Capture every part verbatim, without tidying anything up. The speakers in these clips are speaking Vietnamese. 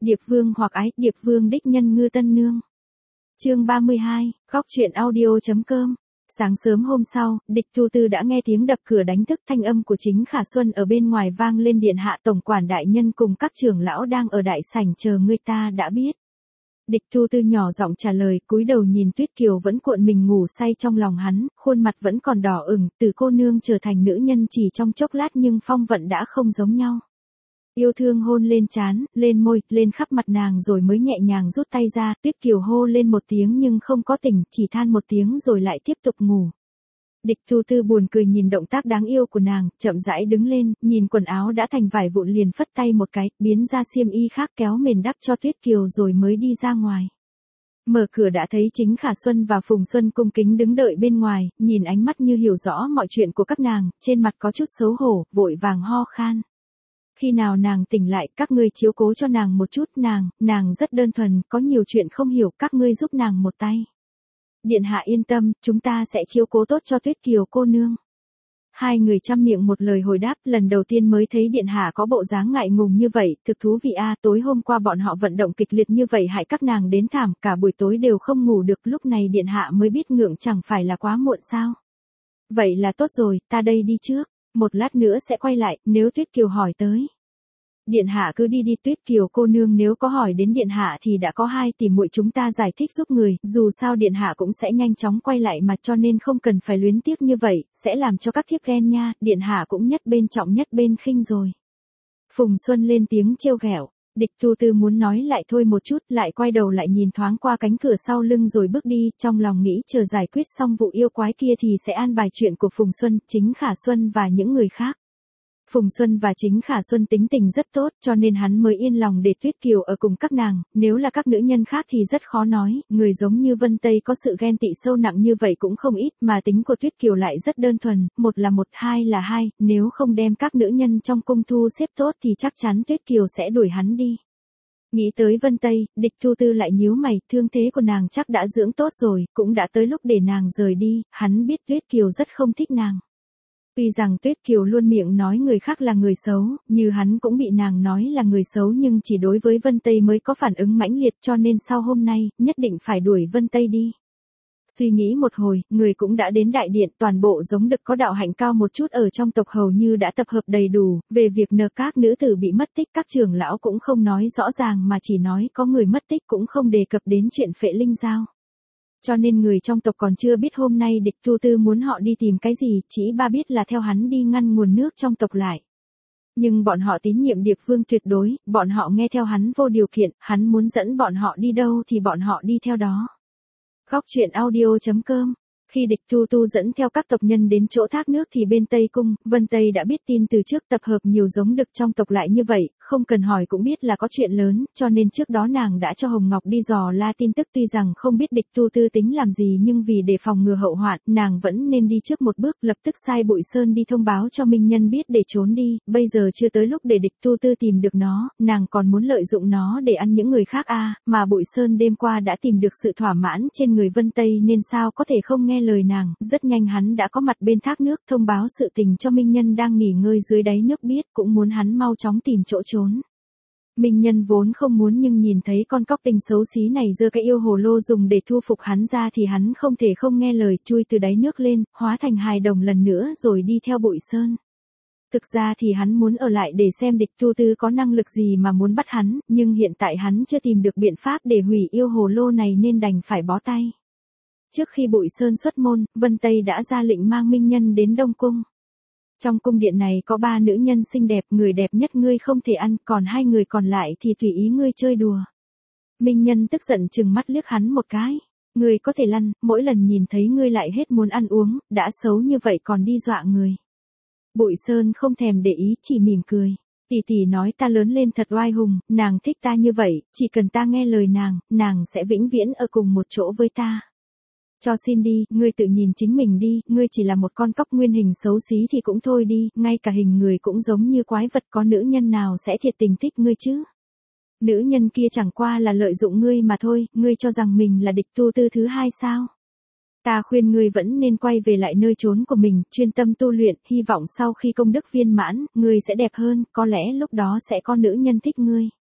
Điệp Vương hoặc ái, Điệp Vương đích nhân Ngư Tân Nương. Chương ba mươi hai, góc truyện audio.com. Sáng sớm hôm sau, Địch Tu Tư đã nghe tiếng đập cửa đánh thức, thanh âm của Chính Khả Xuân ở bên ngoài vang lên, điện hạ tổng quản đại nhân cùng các trưởng lão đang ở đại sảnh chờ ngươi, ta đã biết. Địch Tu Tư nhỏ giọng trả lời, cúi đầu nhìn Tuyết Kiều vẫn cuộn mình ngủ say trong lòng hắn, khuôn mặt vẫn còn đỏ ửng, từ cô nương trở thành nữ nhân chỉ trong chốc lát nhưng phong vận đã không giống nhau. Yêu thương hôn lên trán, lên môi, lên khắp mặt nàng rồi mới nhẹ nhàng rút tay ra, Tuyết Kiều hô lên một tiếng nhưng không có tỉnh, chỉ than một tiếng rồi lại tiếp tục ngủ. Địch Tu Tư buồn cười nhìn động tác đáng yêu của nàng, chậm rãi đứng lên, nhìn quần áo đã thành vải vụn liền phất tay một cái, biến ra xiêm y khác kéo mền đắp cho Tuyết Kiều rồi mới đi ra ngoài. Mở cửa đã thấy Chính Khả Xuân và Phùng Xuân cung kính đứng đợi bên ngoài, nhìn ánh mắt như hiểu rõ mọi chuyện của các nàng, trên mặt có chút xấu hổ, vội vàng ho khan. Khi nào nàng tỉnh lại, các ngươi chiếu cố cho nàng một chút, nàng, nàng rất đơn thuần, có nhiều chuyện không hiểu, các ngươi giúp nàng một tay. Điện hạ yên tâm, chúng ta sẽ chiếu cố tốt cho Tuyết Kiều cô nương. Hai người chăm miệng một lời hồi đáp, lần đầu tiên mới thấy điện hạ có bộ dáng ngại ngùng như vậy, thực thú vị a, tối hôm qua bọn họ vận động kịch liệt như vậy hại các nàng đến thảm, cả buổi tối đều không ngủ được, lúc này điện hạ mới biết ngượng, chẳng phải là quá muộn sao. Vậy là tốt rồi, ta đây đi trước, một lát nữa sẽ quay lại, nếu Tuyết Kiều hỏi tới. Điện hạ cứ đi đi, Tuyết Kiều cô nương nếu có hỏi đến điện hạ thì đã có hai tỷ muội chúng ta giải thích giúp người, dù sao điện hạ cũng sẽ nhanh chóng quay lại mà, cho nên không cần phải luyến tiếc như vậy, sẽ làm cho các thiếp ghen nha, điện hạ cũng nhất bên trọng nhất bên khinh rồi. Phùng Xuân lên tiếng trêu ghẹo. Địch Tu Tư muốn nói lại thôi một chút, lại quay đầu lại nhìn thoáng qua cánh cửa sau lưng rồi bước đi, trong lòng nghĩ chờ giải quyết xong vụ yêu quái kia thì sẽ an bài chuyện của Phùng Xuân, Chính Khả Xuân và những người khác. Phùng Xuân và Chính Khả Xuân tính tình rất tốt, cho nên hắn mới yên lòng để Tuyết Kiều ở cùng các nàng, nếu là các nữ nhân khác thì rất khó nói, người giống như Vân Tây có sự ghen tị sâu nặng như vậy cũng không ít, mà tính của Tuyết Kiều lại rất đơn thuần, một là một, hai là hai, nếu không đem các nữ nhân trong cung thu xếp tốt thì chắc chắn Tuyết Kiều sẽ đuổi hắn đi. Nghĩ tới Vân Tây, Địch Tu Tư lại nhíu mày, thương thế của nàng chắc đã dưỡng tốt rồi, cũng đã tới lúc để nàng rời đi, hắn biết Tuyết Kiều rất không thích nàng. Tuy rằng Tuyết Kiều luôn miệng nói người khác là người xấu, như hắn cũng bị nàng nói là người xấu nhưng chỉ đối với Vân Tây mới có phản ứng mãnh liệt, cho nên sau hôm nay, nhất định phải đuổi Vân Tây đi. Suy nghĩ một hồi, người cũng đã đến đại điện, toàn bộ giống đực có đạo hạnh cao một chút ở trong tộc hầu như đã tập hợp đầy đủ, về việc nờ các nữ tử bị mất tích các trưởng lão cũng không nói rõ ràng mà chỉ nói có người mất tích, cũng không đề cập đến chuyện Phệ Linh Giao. Cho nên người trong tộc còn chưa biết hôm nay Địch Tu Tư muốn họ đi tìm cái gì, chỉ ba biết là theo hắn đi ngăn nguồn nước trong tộc lại. Nhưng bọn họ tín nhiệm Điệp Vương tuyệt đối, bọn họ nghe theo hắn vô điều kiện, hắn muốn dẫn bọn họ đi đâu thì bọn họ đi theo đó. Góc truyện audio.com. Khi Địch Tu Tu dẫn theo các tộc nhân đến chỗ thác nước thì bên Tây Cung, Vân Tây đã biết tin từ trước, tập hợp nhiều giống đực trong tộc lại như vậy, không cần hỏi cũng biết là có chuyện lớn, cho nên trước đó nàng đã cho Hồng Ngọc đi dò la tin tức, tuy rằng không biết Địch Tu Tư tính làm gì nhưng vì để phòng ngừa hậu hoạn, nàng vẫn nên đi trước một bước, lập tức sai Bụi Sơn đi thông báo cho Minh Nhân biết để trốn đi, bây giờ chưa tới lúc để Địch Tu Tư tìm được nó, nàng còn muốn lợi dụng nó để ăn những người khác a à, mà Bụi Sơn đêm qua đã tìm được sự thỏa mãn trên người Vân Tây nên sao có thể không nghe lời nàng, rất nhanh hắn đã có mặt bên thác nước, thông báo sự tình cho Minh Nhân đang nghỉ ngơi dưới đáy nước biết, cũng muốn hắn mau chóng tìm chỗ trốn. Minh Nhân vốn không muốn nhưng nhìn thấy con cóc tinh xấu xí này giơ cái yêu hồ lô dùng để thu phục hắn ra thì hắn không thể không nghe lời, chui từ đáy nước lên, hóa thành hài đồng lần nữa rồi đi theo Bụi Sơn. Thực ra thì hắn muốn ở lại để xem Địch Tu Tư có năng lực gì mà muốn bắt hắn, nhưng hiện tại hắn chưa tìm được biện pháp để hủy yêu hồ lô này nên đành phải bó tay. Trước khi Bụi Sơn xuất môn, Vân Tây đã ra lệnh mang Minh Nhân đến Đông Cung. Trong cung điện này có ba nữ nhân xinh đẹp, người đẹp nhất ngươi không thể ăn, còn hai người còn lại thì tùy ý ngươi chơi đùa. Minh Nhân tức giận trừng mắt liếc hắn một cái. Ngươi có thể lăn, mỗi lần nhìn thấy ngươi lại hết muốn ăn uống, đã xấu như vậy còn đi dọa người. Bụi Sơn không thèm để ý, chỉ mỉm cười. Tỷ tỷ nói ta lớn lên thật oai hùng, nàng thích ta như vậy, chỉ cần ta nghe lời nàng, nàng sẽ vĩnh viễn ở cùng một chỗ với ta. Cho xin đi, ngươi tự nhìn chính mình đi, ngươi chỉ là một con cóc nguyên hình xấu xí thì cũng thôi đi, ngay cả hình người cũng giống như quái vật, có nữ nhân nào sẽ thiệt tình thích ngươi chứ? Nữ nhân kia chẳng qua là lợi dụng ngươi mà thôi, ngươi cho rằng mình là Địch Tu Tư thứ hai sao? Ta khuyên ngươi vẫn nên quay về lại nơi trốn của mình, chuyên tâm tu luyện, hy vọng sau khi công đức viên mãn, ngươi sẽ đẹp hơn, có lẽ lúc đó sẽ có nữ nhân thích ngươi.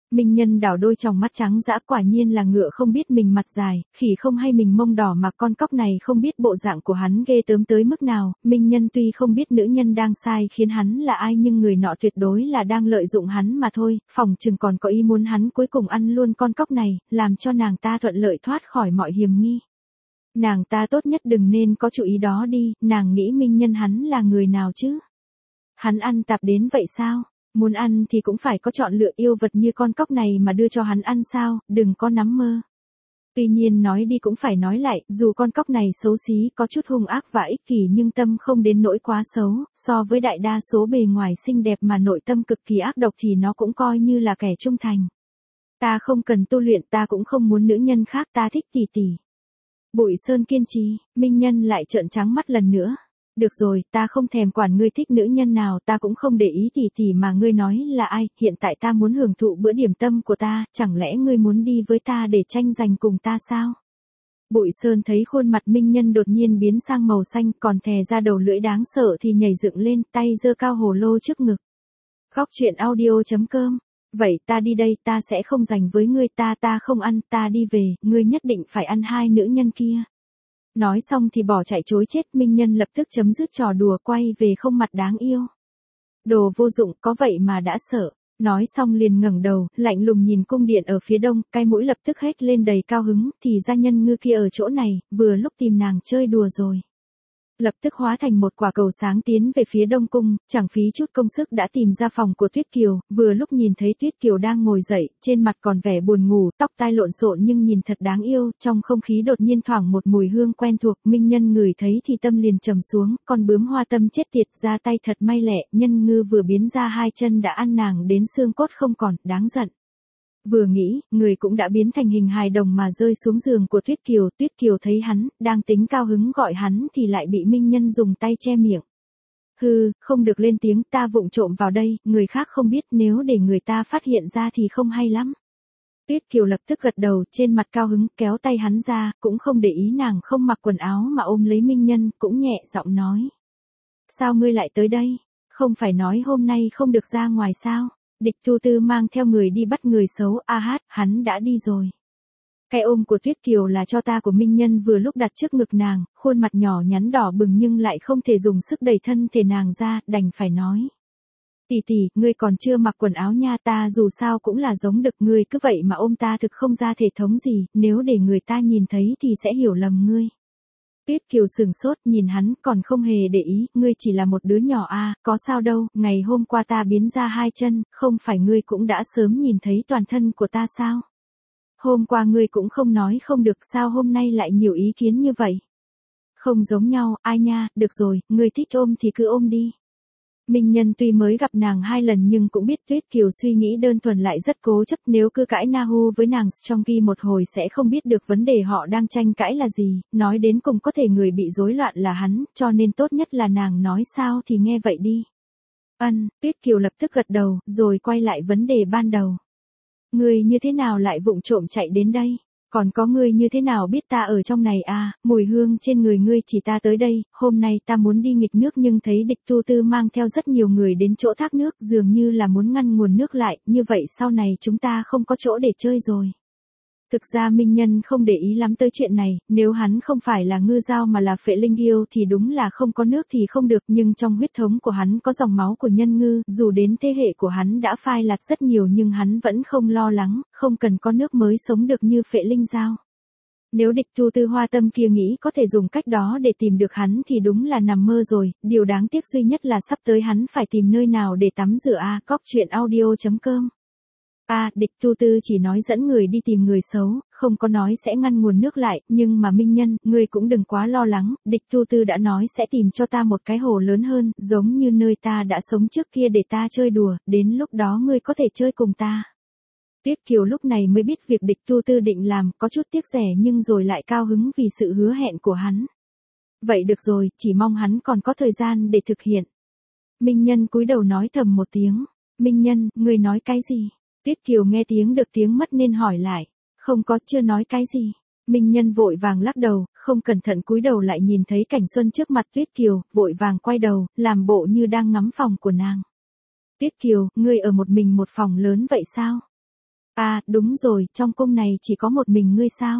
Minh Nhân đảo đôi tròng mắt trắng dã, quả nhiên là ngựa không biết mình mặt dài, khỉ không hay mình mông đỏ, mà con cóc này không biết bộ dạng của hắn ghê tớm tới mức nào. Minh Nhân tuy không biết nữ nhân đang sai khiến hắn là ai, nhưng người nọ tuyệt đối là đang lợi dụng hắn mà thôi, phỏng chừng còn có ý muốn hắn cuối cùng ăn luôn con cóc này, làm cho nàng ta thuận lợi thoát khỏi mọi hiểm nghi. Nàng ta tốt nhất đừng nên có chủ ý đó đi, nàng nghĩ Minh Nhân hắn là người nào chứ? Hắn ăn tạp đến vậy sao? Muốn ăn thì cũng phải có chọn lựa, yêu vật như con cóc này mà đưa cho hắn ăn sao, đừng có nắm mơ. Tuy nhiên nói đi cũng phải nói lại, dù con cóc này xấu xí, có chút hung ác và ích kỷ, nhưng tâm không đến nỗi quá xấu, so với đại đa số bề ngoài xinh đẹp mà nội tâm cực kỳ ác độc thì nó cũng coi như là kẻ trung thành. Ta không cần tu luyện, ta cũng không muốn nữ nhân khác, ta thích tỷ tỷ. Bụi Sơn kiên trì, Minh Nhân lại trợn trắng mắt lần nữa. Được rồi, ta không thèm quản ngươi thích nữ nhân nào, ta cũng không để ý tỷ tỷ mà ngươi nói là ai, hiện tại ta muốn hưởng thụ bữa điểm tâm của ta, chẳng lẽ ngươi muốn đi với ta để tranh giành cùng ta sao? Bụi Sơn thấy khuôn mặt Minh Nhân đột nhiên biến sang màu xanh, còn thè ra đầu lưỡi đáng sợ thì nhảy dựng lên, tay giơ cao hồ lô trước ngực. Góc truyện audio chấm com. Vậy ta đi đây, ta sẽ không giành với ngươi, ta ta không ăn, ta đi về, ngươi nhất định phải ăn hai nữ nhân kia. Nói xong thì bỏ chạy chối chết. Minh Nhân lập tức chấm dứt trò đùa, quay về không mặt đáng yêu. Đồ vô dụng, có vậy mà đã sợ. Nói xong liền ngẩng đầu, lạnh lùng nhìn cung điện ở phía đông, cái mũi lập tức hét lên đầy cao hứng, thì ra nhân ngư kia ở chỗ này, vừa lúc tìm nàng chơi đùa rồi. Lập tức hóa thành một quả cầu sáng tiến về phía đông cung, chẳng phí chút công sức đã tìm ra phòng của Tuyết Kiều, vừa lúc nhìn thấy Tuyết Kiều đang ngồi dậy, trên mặt còn vẻ buồn ngủ, tóc tai lộn xộn nhưng nhìn thật đáng yêu, trong không khí đột nhiên thoảng một mùi hương quen thuộc. Minh Nhân ngửi thấy thì tâm liền trầm xuống, con bướm hoa tâm chết tiệt, ra tay thật may lẹ, nhân ngư vừa biến ra hai chân đã ăn nàng đến xương cốt không còn, đáng giận. Vừa nghĩ, người cũng đã biến thành hình hài đồng mà rơi xuống giường của Tuyết Kiều. Tuyết Kiều thấy hắn, đang tính cao hứng gọi hắn thì lại bị Minh Nhân dùng tay che miệng. Hừ, không được lên tiếng, ta vụng trộm vào đây, người khác không biết, nếu để người ta phát hiện ra thì không hay lắm. Tuyết Kiều lập tức gật đầu, trên mặt cao hứng, kéo tay hắn ra, cũng không để ý nàng không mặc quần áo mà ôm lấy Minh Nhân, cũng nhẹ giọng nói. Sao ngươi lại tới đây? Không phải nói hôm nay không được ra ngoài sao? Địch Tu Tư mang theo người đi bắt người xấu, a hát, hắn đã đi rồi. Cái ôm của Tuyết Kiều là cho ta của Minh Nhân vừa lúc đặt trước ngực nàng, khuôn mặt nhỏ nhắn đỏ bừng nhưng lại không thể dùng sức đẩy thân thể nàng ra, đành phải nói. Tỷ tỷ, ngươi còn chưa mặc quần áo nha, ta dù sao cũng là giống đực, ngươi cứ vậy mà ôm ta thực không ra thể thống gì, nếu để người ta nhìn thấy thì sẽ hiểu lầm ngươi. Tuyết Kiều sừng sốt nhìn hắn, còn không hề để ý, ngươi chỉ là một đứa nhỏ a, à, có sao đâu, ngày hôm qua ta biến ra hai chân, không phải ngươi cũng đã sớm nhìn thấy toàn thân của ta sao? Hôm qua ngươi cũng không nói không được, sao hôm nay lại nhiều ý kiến như vậy? Không giống nhau, ai nha, được rồi, ngươi thích ôm thì cứ ôm đi. Minh Nhân tuy mới gặp nàng hai lần nhưng cũng biết Tuyết Kiều suy nghĩ đơn thuần lại rất cố chấp, nếu cứ cãi Nahu với nàng trong khi một hồi sẽ không biết được vấn đề họ đang tranh cãi là gì, nói đến cùng có thể người bị rối loạn là hắn, cho nên tốt nhất là nàng nói sao thì nghe vậy đi. Ân, Tuyết Kiều lập tức gật đầu, rồi quay lại vấn đề ban đầu. Ngươi như thế nào lại vụng trộm chạy đến đây? Còn có ngươi như thế nào biết ta ở trong này à, mùi hương trên người ngươi chỉ ta tới đây, hôm nay ta muốn đi nghịch nước nhưng thấy Địch Tu Tư mang theo rất nhiều người đến chỗ thác nước, dường như là muốn ngăn nguồn nước lại, như vậy sau này chúng ta không có chỗ để chơi rồi. Thực ra Minh Nhân không để ý lắm tới chuyện này, nếu hắn không phải là ngư dao mà là phệ linh yêu thì đúng là không có nước thì không được, nhưng trong huyết thống của hắn có dòng máu của nhân ngư, dù đến thế hệ của hắn đã phai lạc rất nhiều nhưng hắn vẫn không lo lắng, không cần có nước mới sống được như phệ linh dao. Nếu Địch Tu Tư hoa tâm kia nghĩ có thể dùng cách đó để tìm được hắn thì đúng là nằm mơ rồi, điều đáng tiếc duy nhất là sắp tới hắn phải tìm nơi nào để tắm rửa a. Góc truyện audio chấm com. A, à, Địch Tu Tư chỉ nói dẫn người đi tìm người xấu, không có nói sẽ ngăn nguồn nước lại, nhưng mà Minh Nhân, ngươi cũng đừng quá lo lắng, Địch Tu Tư đã nói sẽ tìm cho ta một cái hồ lớn hơn, giống như nơi ta đã sống trước kia để ta chơi đùa, đến lúc đó ngươi có thể chơi cùng ta. Tuyết Kiều lúc này mới biết việc Địch Tu Tư định làm, có chút tiếc rẻ nhưng rồi lại cao hứng vì sự hứa hẹn của hắn. Vậy được rồi, chỉ mong hắn còn có thời gian để thực hiện. Minh Nhân cúi đầu nói thầm một tiếng, Minh Nhân, ngươi nói cái gì? Tuyết Kiều nghe tiếng được tiếng mất nên hỏi lại, không có, chưa nói cái gì. Minh Nhân vội vàng lắc đầu, không cẩn thận cúi đầu lại nhìn thấy Cảnh Xuân trước mặt Tuyết Kiều, vội vàng quay đầu, làm bộ như đang ngắm phòng của nàng. Tuyết Kiều, ngươi ở một mình một phòng lớn vậy sao? À, đúng rồi, trong cung này chỉ có một mình ngươi sao?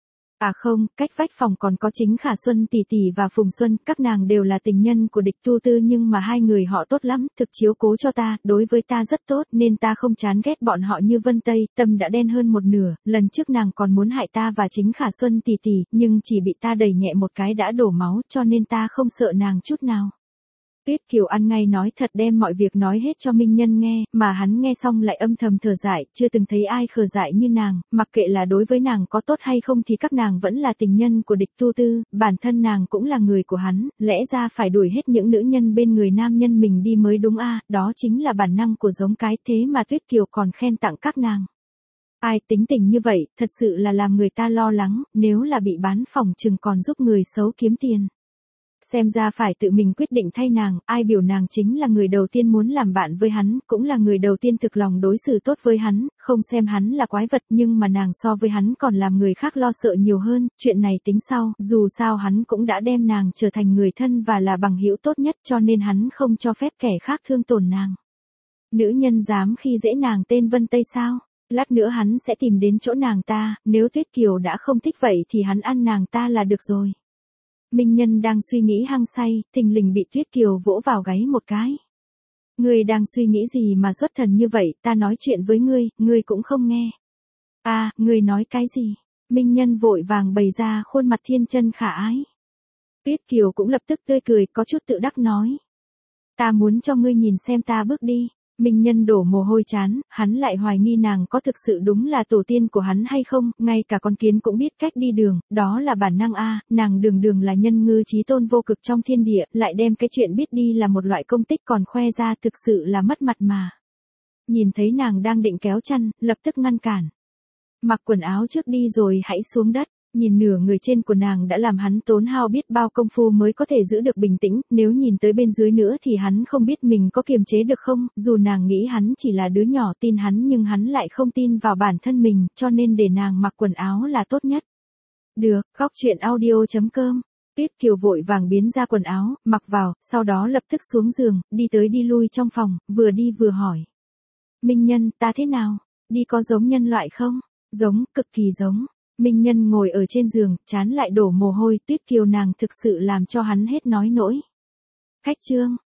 À không, cách vách phòng còn có chính Khả Xuân tỷ tỷ và Phùng Xuân, các nàng đều là tình nhân của Địch Tu Tư nhưng mà hai người họ tốt lắm, thực chiếu cố cho ta, đối với ta rất tốt nên ta không chán ghét bọn họ như Vân Tây, tâm đã đen hơn một nửa, lần trước nàng còn muốn hại ta và chính Khả Xuân tỷ tỷ, nhưng chỉ bị ta đẩy nhẹ một cái đã đổ máu cho nên ta không sợ nàng chút nào. Tuyết Kiều ăn ngay nói thật đem mọi việc nói hết cho Minh Nhân nghe, mà hắn nghe xong lại âm thầm thở dài, chưa từng thấy ai khờ dại như nàng, mặc kệ là đối với nàng có tốt hay không thì các nàng vẫn là tình nhân của Địch Tu Tư, bản thân nàng cũng là người của hắn, lẽ ra phải đuổi hết những nữ nhân bên người nam nhân mình đi mới đúng a, đó chính là bản năng của giống cái, thế mà Tuyết Kiều còn khen tặng các nàng. Ai tính tình như vậy, thật sự là làm người ta lo lắng, nếu là bị bán phòng chừng còn giúp người xấu kiếm tiền. Xem ra phải tự mình quyết định thay nàng, ai biểu nàng chính là người đầu tiên muốn làm bạn với hắn, cũng là người đầu tiên thực lòng đối xử tốt với hắn, không xem hắn là quái vật nhưng mà nàng so với hắn còn làm người khác lo sợ nhiều hơn, chuyện này tính sau, dù sao hắn cũng đã đem nàng trở thành người thân và là bằng hữu tốt nhất cho nên hắn không cho phép kẻ khác thương tổn nàng. Nữ nhân dám khi dễ nàng tên Vân Tây sao? Lát nữa hắn sẽ tìm đến chỗ nàng ta, nếu Tuyết Kiều đã không thích vậy thì hắn ăn nàng ta là được rồi. Minh Nhân đang suy nghĩ hăng say, thình lình bị Tuyết Kiều vỗ vào gáy một cái. Ngươi đang suy nghĩ gì mà xuất thần như vậy, ta nói chuyện với ngươi, ngươi cũng không nghe. À, ngươi nói cái gì? Minh Nhân vội vàng bày ra khuôn mặt thiên chân khả ái. Tuyết Kiều cũng lập tức tươi cười, có chút tự đắc nói. Ta muốn cho ngươi nhìn xem ta bước đi. Minh Nhân đổ mồ hôi chán, hắn lại hoài nghi nàng có thực sự đúng là tổ tiên của hắn hay không, ngay cả con kiến cũng biết cách đi đường, đó là bản năng a, nàng đường đường là nhân ngư chí tôn vô cực trong thiên địa, lại đem cái chuyện biết đi là một loại công tích còn khoe ra thực sự là mất mặt mà. Nhìn thấy nàng đang định kéo chăn, lập tức ngăn cản. Mặc quần áo trước đi rồi hãy xuống đất. Nhìn nửa người trên của nàng đã làm hắn tốn hao biết bao công phu mới có thể giữ được bình tĩnh, nếu nhìn tới bên dưới nữa thì hắn không biết mình có kiềm chế được không, dù nàng nghĩ hắn chỉ là đứa nhỏ tin hắn nhưng hắn lại không tin vào bản thân mình, cho nên để nàng mặc quần áo là tốt nhất. Được, Góc Truyện Audio chấm com. Tuyết Kiều vội vàng biến ra quần áo, mặc vào, sau đó lập tức xuống giường, đi tới đi lui trong phòng, vừa đi vừa hỏi. Minh Nhân, ta thế nào? Đi có giống nhân loại không? Giống, cực kỳ giống. Minh Nhân ngồi ở trên giường, trán lại đổ mồ hôi, Tuyết Kiều nàng thực sự làm cho hắn hết nói nỗi. Khách trương,